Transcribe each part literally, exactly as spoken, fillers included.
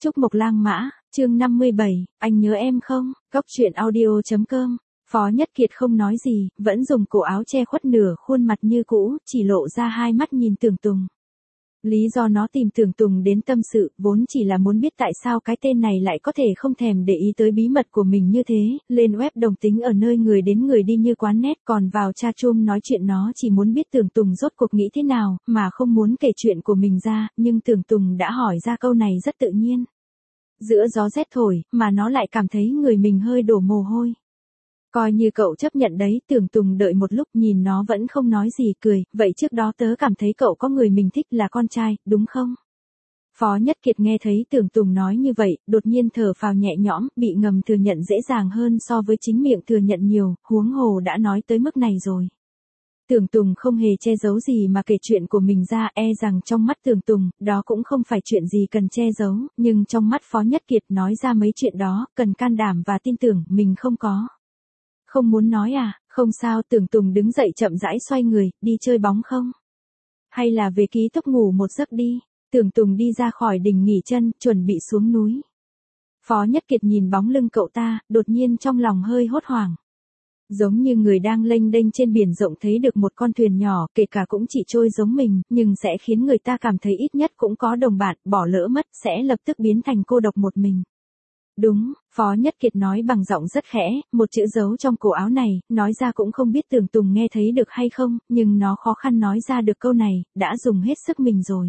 Trúc Mộc Lang Mã, chương năm mươi bảy, anh nhớ em không? Góc truyện audio chấm com. Phó Nhất Kiệt không nói gì, vẫn dùng cổ áo che khuất nửa khuôn mặt như cũ, chỉ lộ ra hai mắt nhìn Tưởng Tùng. Lý do nó tìm Tưởng Tùng đến tâm sự, vốn chỉ là muốn biết tại sao cái tên này lại có thể không thèm để ý tới bí mật của mình như thế, lên web đồng tính ở nơi người đến người đi như quán net, còn vào chatroom nói chuyện nó chỉ muốn biết Tưởng Tùng rốt cuộc nghĩ thế nào, mà không muốn kể chuyện của mình ra, nhưng Tưởng Tùng đã hỏi ra câu này rất tự nhiên. Giữa gió rét thổi, mà nó lại cảm thấy người mình hơi đổ mồ hôi. Coi như cậu chấp nhận đấy, Tưởng Tùng đợi một lúc nhìn nó vẫn không nói gì, cười, vậy trước đó tớ cảm thấy cậu có người mình thích là con trai, đúng không? Phó Nhất Kiệt nghe thấy Tưởng Tùng nói như vậy, đột nhiên thở phào nhẹ nhõm, bị ngầm thừa nhận dễ dàng hơn so với chính miệng thừa nhận nhiều, huống hồ đã nói tới mức này rồi. Tưởng Tùng không hề che giấu gì mà kể chuyện của mình ra, e rằng trong mắt Tưởng Tùng, đó cũng không phải chuyện gì cần che giấu, nhưng trong mắt Phó Nhất Kiệt nói ra mấy chuyện đó, cần can đảm và tin tưởng, mình không có. Không muốn nói à, không sao. Tưởng Tùng đứng dậy chậm rãi xoay người, đi chơi bóng không? Hay là về ký túc ngủ một giấc đi? Tưởng Tùng đi ra khỏi đình nghỉ chân, chuẩn bị xuống núi. Phó Nhất Kiệt nhìn bóng lưng cậu ta, đột nhiên trong lòng hơi hốt hoảng. Giống như người đang lênh đênh trên biển rộng thấy được một con thuyền nhỏ, kể cả cũng chỉ trôi giống mình, nhưng sẽ khiến người ta cảm thấy ít nhất cũng có đồng bạn, bỏ lỡ mất, sẽ lập tức biến thành cô độc một mình. Đúng, Phó Nhất Kiệt nói bằng giọng rất khẽ, một chữ giấu trong cổ áo này, nói ra cũng không biết Tưởng Tùng nghe thấy được hay không, nhưng nó khó khăn nói ra được câu này, đã dùng hết sức mình rồi.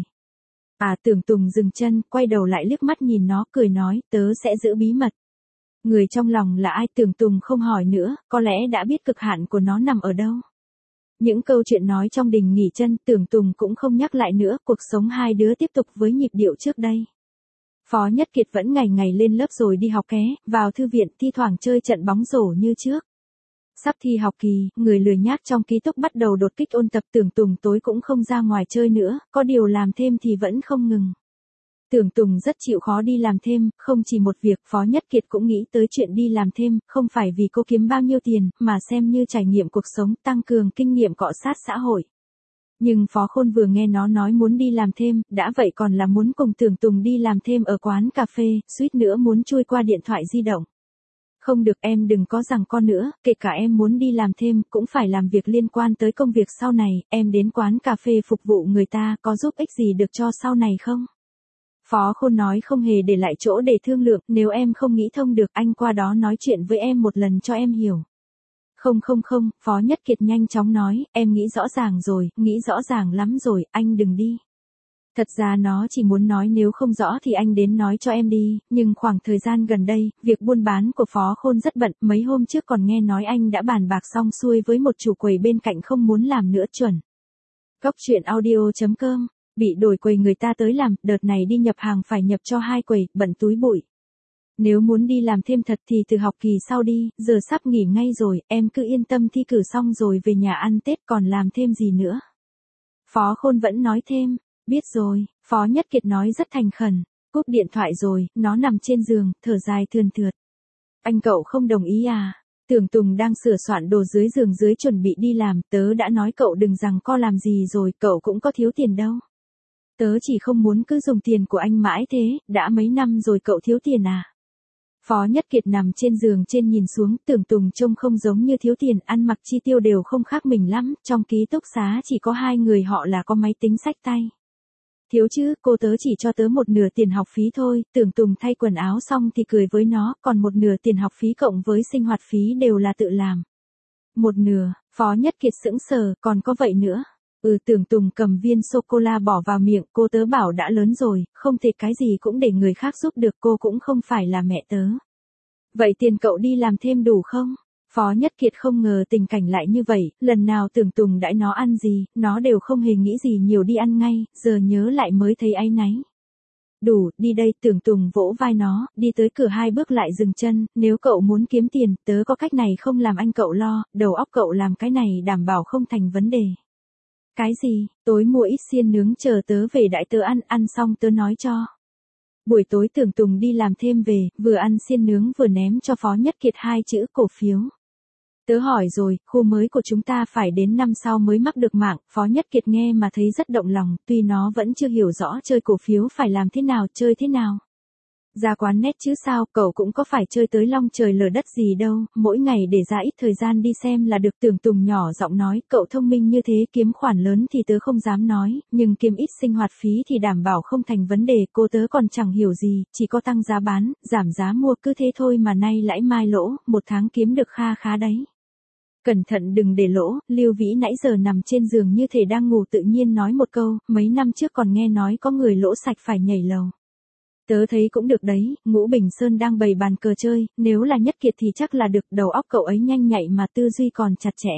À, Tưởng Tùng dừng chân, quay đầu lại liếc mắt nhìn nó, cười nói, tớ sẽ giữ bí mật. Người trong lòng là ai? Tưởng Tùng không hỏi nữa, có lẽ đã biết cực hạn của nó nằm ở đâu. Những câu chuyện nói trong đình nghỉ chân, Tưởng Tùng cũng không nhắc lại nữa, cuộc sống hai đứa tiếp tục với nhịp điệu trước đây. Phó Nhất Kiệt vẫn ngày ngày lên lớp rồi đi học ké, vào thư viện, thi thoảng chơi trận bóng rổ như trước. Sắp thi học kỳ, người lười nhác trong ký túc bắt đầu đột kích ôn tập. Tưởng Tùng tối cũng không ra ngoài chơi nữa, có điều làm thêm thì vẫn không ngừng. Tưởng Tùng rất chịu khó đi làm thêm, không chỉ một việc. Phó Nhất Kiệt cũng nghĩ tới chuyện đi làm thêm, không phải vì cô kiếm bao nhiêu tiền, mà xem như trải nghiệm cuộc sống, tăng cường kinh nghiệm cọ sát xã hội. Nhưng Phó Khôn vừa nghe nó nói muốn đi làm thêm, đã vậy còn là muốn cùng Tưởng Tùng đi làm thêm ở quán cà phê, suýt nữa muốn chui qua điện thoại di động. Không được, em đừng có rằng con nữa, kể cả em muốn đi làm thêm, cũng phải làm việc liên quan tới công việc sau này, em đến quán cà phê phục vụ người ta, có giúp ích gì được cho sau này không? Phó Khôn nói không hề để lại chỗ để thương lượng, nếu em không nghĩ thông được, anh qua đó nói chuyện với em một lần cho em hiểu. Không không không, Phó Nhất Kiệt nhanh chóng nói, em nghĩ rõ ràng rồi, nghĩ rõ ràng lắm rồi, anh đừng đi. Thật ra nó chỉ muốn nói nếu không rõ thì anh đến nói cho em đi, nhưng khoảng thời gian gần đây, việc buôn bán của Phó Khôn rất bận, mấy hôm trước còn nghe nói anh đã bàn bạc xong xuôi với một chủ quầy bên cạnh không muốn làm nữa chuẩn. Góc truyện audio chấm com, bị đổi quầy người ta tới làm, đợt này đi nhập hàng phải nhập cho hai quầy, bận túi bụi. Nếu muốn đi làm thêm thật thì từ học kỳ sau đi, giờ sắp nghỉ ngay rồi, em cứ yên tâm thi cử xong rồi về nhà ăn Tết, còn làm thêm gì nữa. Phó Khôn vẫn nói thêm, biết rồi. Phó Nhất Kiệt nói rất thành khẩn, cúp điện thoại rồi, nó nằm trên giường, thở dài thườn thượt. Anh cậu không đồng ý à? Tưởng Tùng đang sửa soạn đồ dưới giường dưới chuẩn bị đi làm, tớ đã nói cậu đừng rằng co làm gì rồi, cậu cũng có thiếu tiền đâu. Tớ chỉ không muốn cứ dùng tiền của anh mãi thế, đã mấy năm rồi cậu thiếu tiền à? Phó Nhất Kiệt nằm trên giường trên nhìn xuống, Tưởng Tùng trông không giống như thiếu tiền, ăn mặc chi tiêu đều không khác mình lắm, trong ký túc xá chỉ có hai người họ là có máy tính xách tay. Thiếu chứ, cô tớ chỉ cho tớ một nửa tiền học phí thôi. Tưởng Tùng thay quần áo xong thì cười với nó, còn một nửa tiền học phí cộng với sinh hoạt phí đều là tự làm. Một nửa, Phó Nhất Kiệt sững sờ, còn có vậy nữa. Ừ, Tưởng Tùng cầm viên sô-cô-la bỏ vào miệng, cô tớ bảo đã lớn rồi, không thể cái gì cũng để người khác giúp được, cô cũng không phải là mẹ tớ. Vậy tiền cậu đi làm thêm đủ không? Phó Nhất Kiệt không ngờ tình cảnh lại như vậy, lần nào Tưởng Tùng đãi nó ăn gì, nó đều không hề nghĩ gì nhiều đi ăn ngay, giờ nhớ lại mới thấy áy náy. Đủ, đi đây. Tưởng Tùng vỗ vai nó, đi tới cửa hai bước lại dừng chân, nếu cậu muốn kiếm tiền, tớ có cách này không làm anh cậu lo, đầu óc cậu làm cái này đảm bảo không thành vấn đề. Cái gì? Tối mua ít xiên nướng chờ tớ về đãi tớ ăn, ăn xong tớ nói cho. Buổi tối Tưởng Tùng đi làm thêm về, vừa ăn xiên nướng vừa ném cho Phó Nhất Kiệt hai chữ cổ phiếu. Tớ hỏi rồi, khu mới của chúng ta phải đến năm sau mới mắc được mạng. Phó Nhất Kiệt nghe mà thấy rất động lòng, tuy nó vẫn chưa hiểu rõ chơi cổ phiếu phải làm thế nào, chơi thế nào. Ra quán net chứ sao, cậu cũng có phải chơi tới long trời lở đất gì đâu, mỗi ngày để ra ít thời gian đi xem là được. Tưởng Tùng nhỏ giọng nói, cậu thông minh như thế kiếm khoản lớn thì tớ không dám nói, nhưng kiếm ít sinh hoạt phí thì đảm bảo không thành vấn đề, cô tớ còn chẳng hiểu gì, chỉ có tăng giá bán, giảm giá mua cứ thế thôi mà nay lãi mai lỗ, một tháng kiếm được kha khá đấy. Cẩn thận đừng để lỗ. Lưu Vĩ nãy giờ nằm trên giường như thể đang ngủ tự nhiên nói một câu, mấy năm trước còn nghe nói có người lỗ sạch phải nhảy lầu. Tớ thấy cũng được đấy, Ngũ Bình Sơn đang bày bàn cờ chơi, nếu là Nhất Kiệt thì chắc là được, đầu óc cậu ấy nhanh nhạy mà tư duy còn chặt chẽ.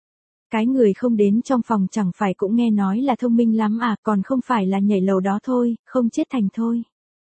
Cái người không đến trong phòng chẳng phải cũng nghe nói là thông minh lắm à, còn không phải là nhảy lầu đó thôi, không chết thành thôi.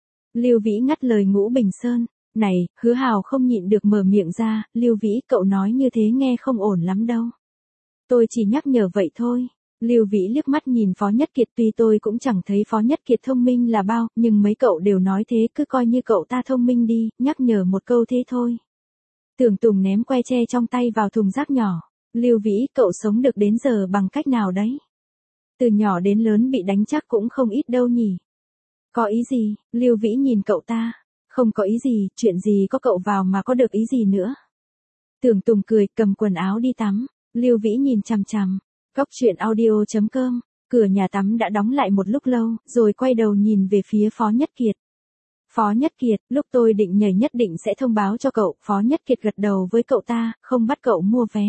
Lưu Vĩ ngắt lời Ngũ Bình Sơn. Này, Hứa Hào không nhịn được mở miệng ra, Lưu Vĩ cậu nói như thế nghe không ổn lắm đâu. Tôi chỉ nhắc nhở vậy thôi. Lưu Vĩ liếc mắt nhìn Phó Nhất Kiệt, tuy tôi cũng chẳng thấy Phó Nhất Kiệt thông minh là bao, nhưng mấy cậu đều nói thế cứ coi như cậu ta thông minh đi, nhắc nhở một câu thế thôi. Tưởng Tùng ném que tre trong tay vào thùng rác nhỏ. Lưu Vĩ cậu sống được đến giờ bằng cách nào đấy? Từ nhỏ đến lớn bị đánh chắc cũng không ít đâu nhỉ? Có ý gì? Lưu Vĩ nhìn cậu ta. Không có ý gì, chuyện gì có cậu vào mà có được ý gì nữa. Tưởng Tùng cười, cầm quần áo đi tắm. Lưu Vĩ nhìn chằm chằm. Cóc truyện audio chấm com. Cửa nhà tắm đã đóng lại một lúc lâu, rồi quay đầu nhìn về phía Phó Nhất Kiệt. Phó Nhất Kiệt, lúc tôi định nhảy nhất định sẽ thông báo cho cậu. Phó Nhất Kiệt gật đầu với cậu ta, không bắt cậu mua vé.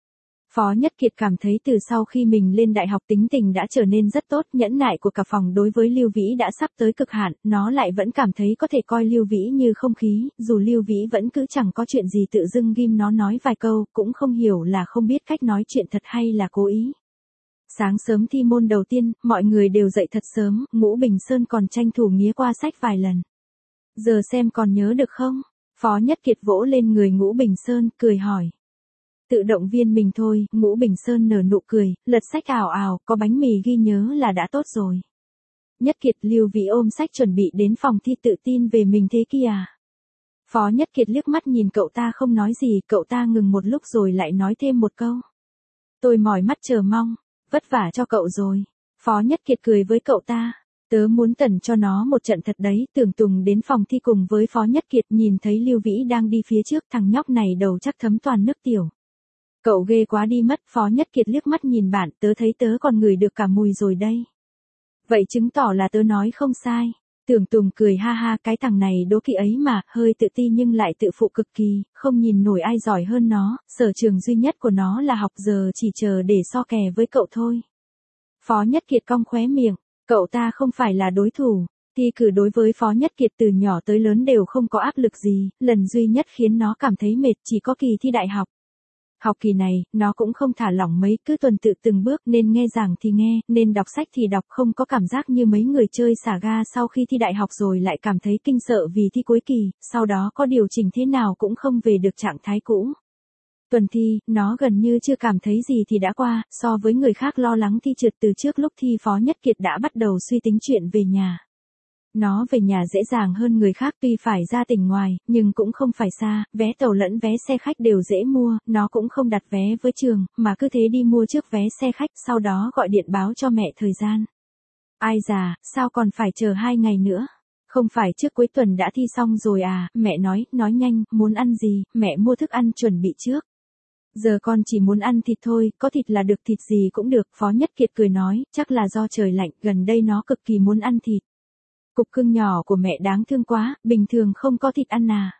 Phó Nhất Kiệt cảm thấy từ sau khi mình lên đại học tính tình đã trở nên rất tốt, nhẫn nại của cả phòng đối với Lưu Vĩ đã sắp tới cực hạn, nó lại vẫn cảm thấy có thể coi Lưu Vĩ như không khí, dù Lưu Vĩ vẫn cứ chẳng có chuyện gì tự dưng ghim nó nói vài câu, cũng không hiểu là không biết cách nói chuyện thật hay là cố ý. Sáng sớm thi môn đầu tiên, mọi người đều dậy thật sớm, Ngũ Bình Sơn còn tranh thủ nghía qua sách vài lần. Giờ xem còn nhớ được không? Phó Nhất Kiệt vỗ lên người Ngũ Bình Sơn, cười hỏi. Tự động viên mình thôi, Ngũ Bình Sơn nở nụ cười, lật sách ảo ảo, có bánh mì ghi nhớ là đã tốt rồi. Nhất Kiệt, Lưu Vĩ ôm sách chuẩn bị đến phòng thi, tự tin về mình thế kia à? Phó Nhất Kiệt liếc mắt nhìn cậu ta không nói gì, cậu ta ngừng một lúc rồi lại nói thêm một câu. Tôi mỏi mắt chờ mong, vất vả cho cậu rồi. Phó Nhất Kiệt cười với cậu ta. Tớ muốn tẩn cho nó một trận thật đấy. Tưởng Tùng đến phòng thi cùng với Phó Nhất Kiệt, nhìn thấy Lưu Vĩ đang đi phía trước, thằng nhóc này đầu chắc thấm toàn nước tiểu. Cậu ghê quá đi mất. Phó Nhất Kiệt liếc mắt nhìn bạn, tớ thấy tớ còn ngửi được cả mùi rồi đây. Vậy chứng tỏ là tớ nói không sai. Tưởng Tùng cười ha ha, cái thằng này đố kỵ ấy mà, hơi tự ti nhưng lại tự phụ cực kỳ, không nhìn nổi ai giỏi hơn nó, sở trường duy nhất của nó là học, giờ chỉ chờ để so kè với cậu thôi. Phó Nhất Kiệt cong khóe miệng, cậu ta không phải là đối thủ. Thi cử đối với Phó Nhất Kiệt từ nhỏ tới lớn đều không có áp lực gì, lần duy nhất khiến nó cảm thấy mệt chỉ có kỳ thi đại học. Học kỳ này, nó cũng không thả lỏng mấy, cứ tuần tự từng bước, nên nghe giảng thì nghe, nên đọc sách thì đọc, không có cảm giác như mấy người chơi xả ga sau khi thi đại học rồi lại cảm thấy kinh sợ vì thi cuối kỳ, sau đó có điều chỉnh thế nào cũng không về được trạng thái cũ. Tuần thi, nó gần như chưa cảm thấy gì thì đã qua, so với người khác lo lắng thi trượt từ trước lúc thi, Phó Nhất Kiệt đã bắt đầu suy tính chuyện về nhà. Nó về nhà dễ dàng hơn người khác, tuy phải ra tỉnh ngoài, nhưng cũng không phải xa, vé tàu lẫn vé xe khách đều dễ mua, nó cũng không đặt vé với trường, mà cứ thế đi mua trước vé xe khách, sau đó gọi điện báo cho mẹ thời gian. Ai già, sao còn phải chờ hai ngày nữa? Không phải trước cuối tuần đã thi xong rồi à? Mẹ nói, nói nhanh, muốn ăn gì, mẹ mua thức ăn chuẩn bị trước. Giờ con chỉ muốn ăn thịt thôi, có thịt là được, thịt gì cũng được. Phó Nhất Kiệt cười nói, chắc là do trời lạnh, gần đây nó cực kỳ muốn ăn thịt. Cục cưng nhỏ của mẹ đáng thương quá, bình thường không có thịt ăn à?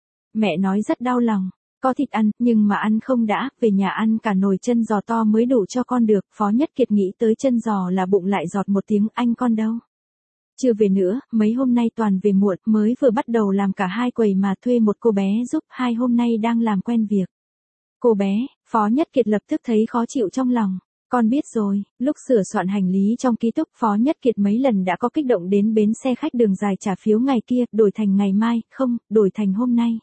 Mẹ nói rất đau lòng, có thịt ăn, nhưng mà ăn không đã, về nhà ăn cả nồi chân giò to mới đủ cho con được. Phó Nhất Kiệt nghĩ tới chân giò là bụng lại giọt một tiếng, anh con đâu? Chưa về nữa, mấy hôm nay toàn về muộn, mới vừa bắt đầu làm cả hai quầy mà thuê một cô bé giúp, hai hôm nay đang làm quen việc. Cô bé, Phó Nhất Kiệt lập tức thấy khó chịu trong lòng. Con biết rồi, lúc sửa soạn hành lý trong ký túc, Phó Nhất Kiệt mấy lần đã có kích động đến bến xe khách đường dài trả phiếu ngày kia, đổi thành ngày mai, không, đổi thành hôm nay.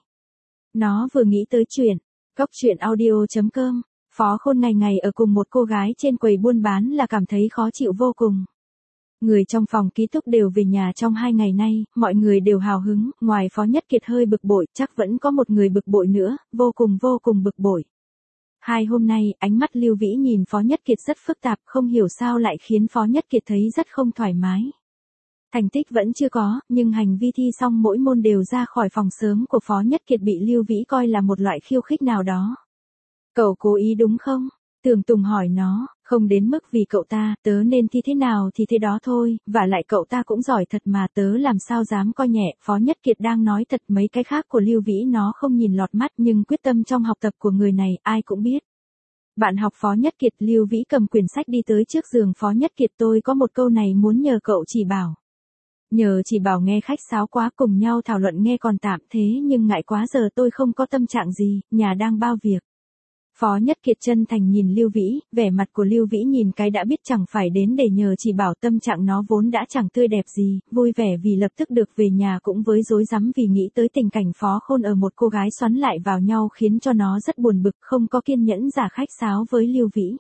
Nó vừa nghĩ tới chuyện, cóc truyện audio chấm com, Phó Khôn ngày ngày ở cùng một cô gái trên quầy buôn bán là cảm thấy khó chịu vô cùng. Người trong phòng ký túc đều về nhà trong hai ngày nay, mọi người đều hào hứng, ngoài Phó Nhất Kiệt hơi bực bội, chắc vẫn có một người bực bội nữa, vô cùng vô cùng bực bội. Hai hôm nay, ánh mắt Lưu Vĩ nhìn Phó Nhất Kiệt rất phức tạp, không hiểu sao lại khiến Phó Nhất Kiệt thấy rất không thoải mái. Thành tích vẫn chưa có, nhưng hành vi thi xong mỗi môn đều ra khỏi phòng sớm của Phó Nhất Kiệt bị Lưu Vĩ coi là một loại khiêu khích nào đó. Cậu cố ý đúng không? Tưởng Tùng hỏi nó, không đến mức vì cậu ta, tớ nên thi thế nào thì thế đó thôi, và lại cậu ta cũng giỏi thật mà tớ làm sao dám coi nhẹ. Phó Nhất Kiệt đang nói thật, mấy cái khác của Lưu Vĩ nó không nhìn lọt mắt, nhưng quyết tâm trong học tập của người này ai cũng biết. Bạn học Phó Nhất Kiệt. Lưu Vĩ cầm quyển sách đi tới trước giường Phó Nhất Kiệt. Tôi có một câu này muốn nhờ cậu chỉ bảo. Nhờ chỉ bảo nghe khách sáo quá, cùng nhau thảo luận nghe còn tạm thế nhưng ngại quá, giờ tôi không có tâm trạng gì, nhà đang bao việc. Phó Nhất Kiệt chân thành nhìn Lưu Vĩ, vẻ mặt của Lưu Vĩ nhìn cái đã biết chẳng phải đến để nhờ chỉ bảo, tâm trạng nó vốn đã chẳng tươi đẹp gì, vui vẻ vì lập tức được về nhà cũng với rối rắm vì nghĩ tới tình cảnh Phó Khôn ở một cô gái xoắn lại vào nhau khiến cho nó rất buồn bực, không có kiên nhẫn giả khách sáo với Lưu Vĩ.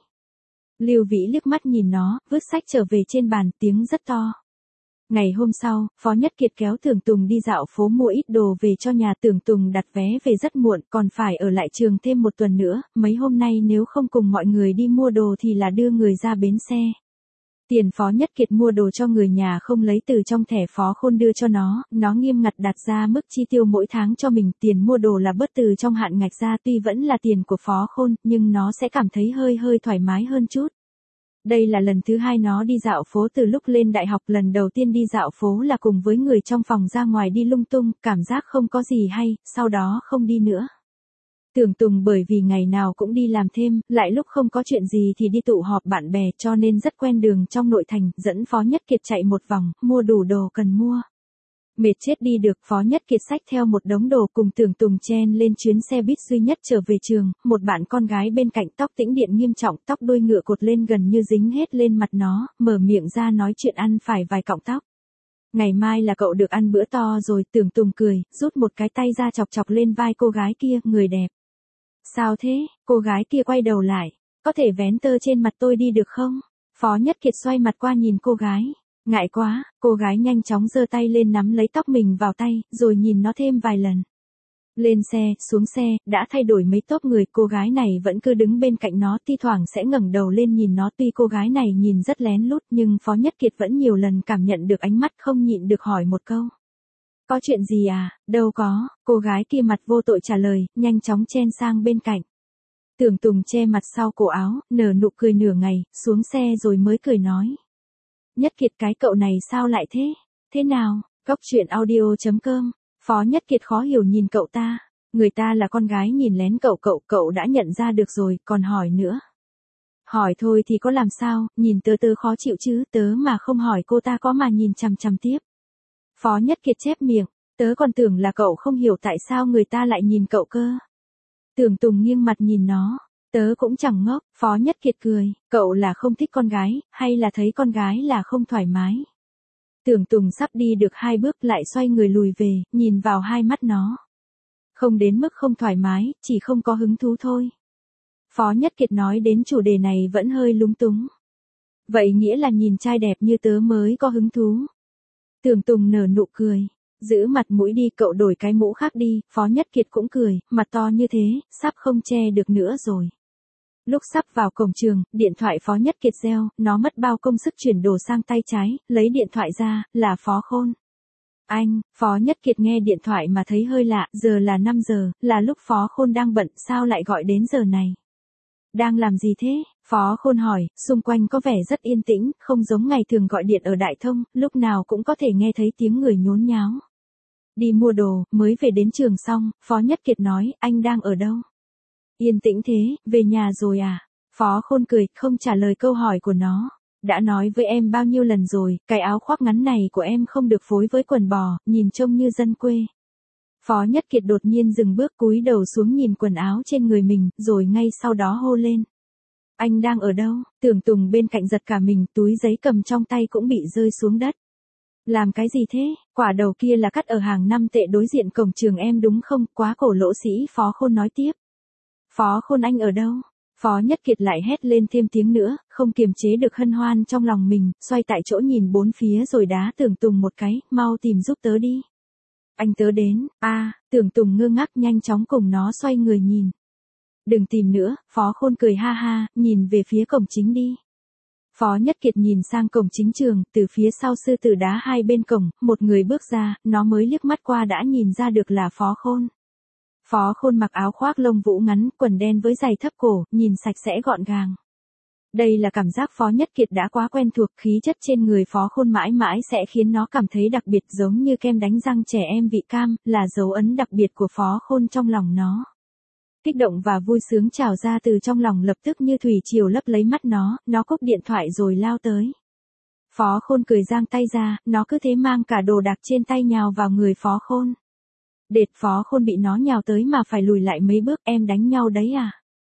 Lưu Vĩ liếc mắt nhìn nó, vứt sách trở về trên bàn, tiếng rất to. Ngày hôm sau, Phó Nhất Kiệt kéo Tưởng Tùng đi dạo phố mua ít đồ về cho nhà. Tưởng Tùng đặt vé về rất muộn, còn phải ở lại trường thêm một tuần nữa, mấy hôm nay nếu không cùng mọi người đi mua đồ thì là đưa người ra bến xe. Tiền Phó Nhất Kiệt mua đồ cho người nhà không lấy từ trong thẻ Phó Khôn đưa cho nó, nó nghiêm ngặt đặt ra mức chi tiêu mỗi tháng cho mình, tiền mua đồ là bớt từ trong hạn ngạch ra, tuy vẫn là tiền của Phó Khôn, nhưng nó sẽ cảm thấy hơi hơi thoải mái hơn chút. Đây là lần thứ hai nó đi dạo phố từ lúc lên đại học, lần đầu tiên đi dạo phố là cùng với người trong phòng ra ngoài đi lung tung, cảm giác không có gì hay, sau đó không đi nữa. Tưởng Tùng bởi vì ngày nào cũng đi làm thêm, lại lúc không có chuyện gì thì đi tụ họp bạn bè cho nên rất quen đường trong nội thành, dẫn Phó Nhất Kiệt chạy một vòng, mua đủ đồ cần mua. Mệt chết đi được, Phó Nhất Kiệt xách theo một đống đồ cùng Tưởng Tùng chen lên chuyến xe buýt duy nhất trở về trường, một bạn con gái bên cạnh tóc tĩnh điện nghiêm trọng, tóc đuôi ngựa cột lên gần như dính hết lên mặt nó, mở miệng ra nói chuyện ăn phải vài cọng tóc. Ngày mai là cậu được ăn bữa to rồi. Tưởng Tùng cười, rút một cái tay ra chọc chọc lên vai cô gái kia, người đẹp. Sao thế? Cô gái kia quay đầu lại, có thể vén tơ trên mặt tôi đi được không? Phó Nhất Kiệt xoay mặt qua nhìn cô gái. Ngại quá, cô gái nhanh chóng giơ tay lên nắm lấy tóc mình vào tay, rồi nhìn nó thêm vài lần. Lên xe, xuống xe, đã thay đổi mấy tốp người, cô gái này vẫn cứ đứng bên cạnh nó, thi thoảng sẽ ngẩng đầu lên nhìn nó. Tuy cô gái này nhìn rất lén lút nhưng Phó Nhất Kiệt vẫn nhiều lần cảm nhận được ánh mắt, không nhịn được hỏi một câu. Có chuyện gì à? Đâu có, cô gái kia mặt vô tội trả lời, nhanh chóng chen sang bên cạnh. Tưởng Tùng che mặt sau cổ áo, nở nụ cười nửa ngày, xuống xe rồi mới cười nói. Nhất Kiệt, cái cậu này sao lại thế? Thế nào? Góc truyện audio chấm com. Phó Nhất Kiệt khó hiểu nhìn cậu ta. Người ta là con gái nhìn lén cậu, cậu, cậu đã nhận ra được rồi, còn hỏi nữa. Hỏi thôi thì có làm sao, nhìn tớ tớ khó chịu chứ, tớ mà không hỏi cô ta có mà nhìn chằm chằm tiếp. Phó Nhất Kiệt chép miệng, tớ còn tưởng là cậu không hiểu tại sao người ta lại nhìn cậu cơ. Tưởng Tùng nghiêng mặt nhìn nó. Tớ cũng chẳng ngốc. Phó Nhất Kiệt cười, cậu là không thích con gái, hay là thấy con gái là không thoải mái? Tưởng Tùng sắp đi được hai bước lại xoay người lùi về, nhìn vào hai mắt nó. Không đến mức không thoải mái, chỉ không có hứng thú thôi. Phó Nhất Kiệt nói đến chủ đề này vẫn hơi lúng túng. Vậy nghĩa là nhìn trai đẹp như tớ mới có hứng thú. Tưởng Tùng nở nụ cười. Giữ mặt mũi đi, cậu đổi cái mũ khác đi. Phó Nhất Kiệt cũng cười, mặt to như thế, sắp không che được nữa rồi. Lúc sắp vào cổng trường, điện thoại Phó Nhất Kiệt reo, nó mất bao công sức chuyển đồ sang tay trái, lấy điện thoại ra, là Phó Khôn. Anh, Phó Nhất Kiệt nghe điện thoại mà thấy hơi lạ, giờ là năm giờ, là lúc Phó Khôn đang bận, sao lại gọi đến giờ này? Đang làm gì thế? Phó Khôn hỏi, xung quanh có vẻ rất yên tĩnh, không giống ngày thường gọi điện ở Đại Thông, lúc nào cũng có thể nghe thấy tiếng người nhốn nháo. Đi mua đồ, mới về đến trường xong, Phó Nhất Kiệt nói, anh đang ở đâu? Yên tĩnh thế, về nhà rồi à? Phó Khôn cười, không trả lời câu hỏi của nó. Đã nói với em bao nhiêu lần rồi, cái áo khoác ngắn này của em không được phối với quần bò, nhìn trông như dân quê. Phó Nhất Kiệt đột nhiên dừng bước, cúi đầu xuống nhìn quần áo trên người mình, rồi ngay sau đó hô lên. Anh đang ở đâu? Tưởng Tùng bên cạnh giật cả mình, túi giấy cầm trong tay cũng bị rơi xuống đất. Làm cái gì thế? Quả đầu kia là cắt ở hàng năm tệ đối diện cổng trường em đúng không? Quá cổ lỗ sĩ. Phó Khôn nói tiếp. Phó Khôn, anh ở đâu? Phó Nhất Kiệt lại hét lên thêm tiếng nữa, không kiềm chế được hân hoan trong lòng mình, xoay tại chỗ nhìn bốn phía rồi đá Tưởng Tùng một cái, mau tìm giúp tớ đi. Anh tớ đến. A, à, Tưởng Tùng ngơ ngác nhanh chóng cùng nó xoay người nhìn. Đừng tìm nữa, Phó Khôn cười ha ha, nhìn về phía cổng chính đi. Phó Nhất Kiệt nhìn sang cổng chính trường, từ phía sau sư tử đá hai bên cổng, một người bước ra, nó mới liếc mắt qua đã nhìn ra được là Phó Khôn. Phó Khôn mặc áo khoác lông vũ ngắn, quần đen với giày thấp cổ, nhìn sạch sẽ gọn gàng. Đây là cảm giác Phó Nhất Kiệt đã quá quen thuộc, khí chất trên người Phó Khôn mãi mãi sẽ khiến nó cảm thấy đặc biệt, giống như kem đánh răng trẻ em vị cam, là dấu ấn đặc biệt của Phó Khôn trong lòng nó. Kích động và vui sướng trào ra từ trong lòng lập tức như thủy triều lấp lấy mắt nó, nó cúp điện thoại rồi lao tới. Phó Khôn cười giang tay ra, nó cứ thế mang cả đồ đạc trên tay nhào vào người Phó Khôn. Đệt, Phó Khôn bị nó nhào tới mà phải lùi lại mấy bước, em đánh nhau đấy à?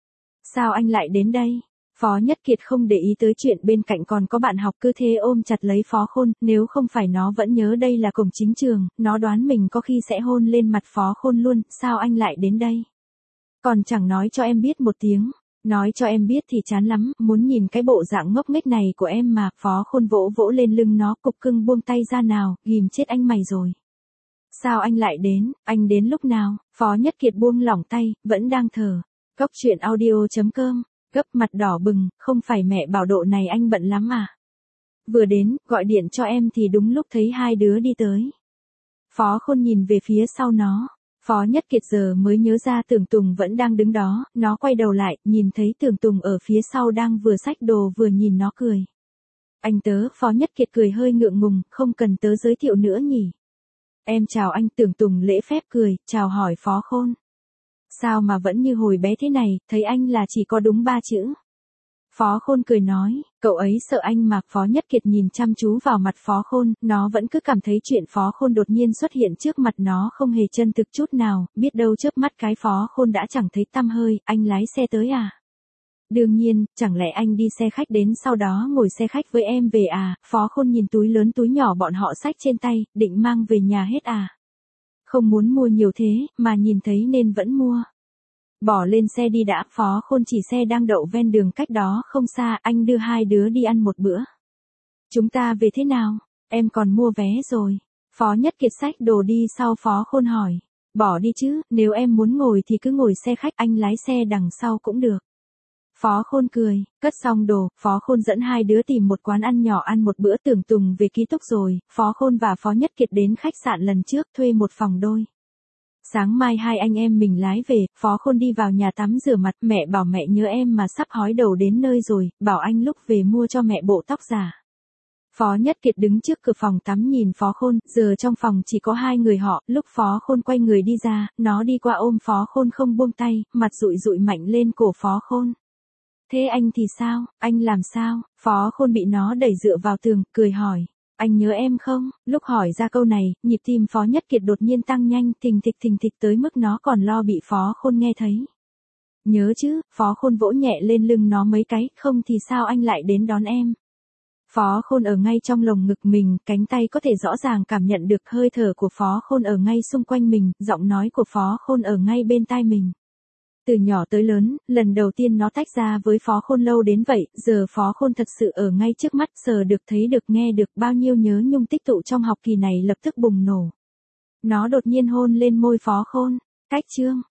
Sao anh lại đến đây? Phó Nhất Kiệt không để ý tới chuyện bên cạnh còn có bạn học, cứ thế ôm chặt lấy Phó Khôn, nếu không phải nó vẫn nhớ đây là cổng chính trường, nó đoán mình có khi sẽ hôn lên mặt Phó Khôn luôn, sao anh lại đến đây? Còn chẳng nói cho em biết một tiếng, nói cho em biết thì chán lắm, muốn nhìn cái bộ dạng ngốc nghếch này của em mà. Phó Khôn vỗ vỗ lên lưng nó, cục cưng buông tay ra nào, ghim chết anh mày rồi. Sao anh lại đến, anh đến lúc nào? Phó Nhất Kiệt buông lỏng tay, vẫn đang thở. Cốc truyện audio chấm com, gấp mặt đỏ bừng, không phải mẹ bảo độ này anh bận lắm à? Vừa đến, gọi điện cho em thì đúng lúc thấy hai đứa đi tới. Phó Khôn nhìn về phía sau nó. Phó Nhất Kiệt giờ mới nhớ ra Tưởng Tùng vẫn đang đứng đó, nó quay đầu lại, nhìn thấy Tưởng Tùng ở phía sau đang vừa xách đồ vừa nhìn nó cười. Anh tớ, Phó Nhất Kiệt cười hơi ngượng ngùng, không cần tớ giới thiệu nữa nhỉ. Em chào anh. Tưởng Tùng lễ phép cười, chào hỏi Phó Khôn. Sao mà vẫn như hồi bé thế này, thấy anh là chỉ có đúng ba chữ. Phó Khôn cười nói, cậu ấy sợ anh mà. Phó Nhất Kiệt nhìn chăm chú vào mặt Phó Khôn, nó vẫn cứ cảm thấy chuyện Phó Khôn đột nhiên xuất hiện trước mặt nó không hề chân thực chút nào, biết đâu chớp mắt cái Phó Khôn đã chẳng thấy tăm hơi. Anh lái xe tới à? Đương nhiên, chẳng lẽ anh đi xe khách đến sau đó ngồi xe khách với em về à? Phó Khôn nhìn túi lớn túi nhỏ bọn họ xách trên tay, định mang về nhà hết à? Không muốn mua nhiều thế, mà nhìn thấy nên vẫn mua. Bỏ lên xe đi đã. Phó Khôn chỉ xe đang đậu ven đường cách đó không xa, anh đưa hai đứa đi ăn một bữa. Chúng ta về thế nào? Em còn mua vé rồi. Phó Nhất Kiệt xách đồ đi sau. Phó Khôn hỏi. Bỏ đi chứ, nếu em muốn ngồi thì cứ ngồi xe khách, anh lái xe đằng sau cũng được. Phó Khôn cười, cất xong đồ, Phó Khôn dẫn hai đứa tìm một quán ăn nhỏ ăn một bữa. Tưởng Tùng về ký túc rồi, Phó Khôn và Phó Nhất Kiệt đến khách sạn lần trước thuê một phòng đôi. Sáng mai hai anh em mình lái về. Phó Khôn đi vào nhà tắm rửa mặt, mẹ bảo mẹ nhớ em mà sắp hói đầu đến nơi rồi, bảo anh lúc về mua cho mẹ bộ tóc giả. Phó Nhất Kiệt đứng trước cửa phòng tắm nhìn Phó Khôn, giờ trong phòng chỉ có hai người họ, lúc Phó Khôn quay người đi ra, nó đi qua ôm Phó Khôn không buông tay, mặt dụi dụi mạnh lên cổ Phó Khôn. Thế anh thì sao, anh làm sao? Phó Khôn bị nó đẩy dựa vào tường, cười hỏi. Anh nhớ em không? Lúc hỏi ra câu này, nhịp tim Phó Nhất Kiệt đột nhiên tăng nhanh, thình thịch thình thịch tới mức nó còn lo bị Phó Khôn nghe thấy. Nhớ chứ, Phó Khôn vỗ nhẹ lên lưng nó mấy cái, không thì sao anh lại đến đón em? Phó Khôn ở ngay trong lồng ngực mình, cánh tay có thể rõ ràng cảm nhận được hơi thở của Phó Khôn ở ngay xung quanh mình, giọng nói của Phó Khôn ở ngay bên tai mình. Từ nhỏ tới lớn, lần đầu tiên nó tách ra với Phó Khôn lâu đến vậy, giờ Phó Khôn thật sự ở ngay trước mắt, sờ được thấy được nghe được, bao nhiêu nhớ nhung tích tụ trong học kỳ này lập tức bùng nổ. Nó đột nhiên hôn lên môi Phó Khôn. Cách chương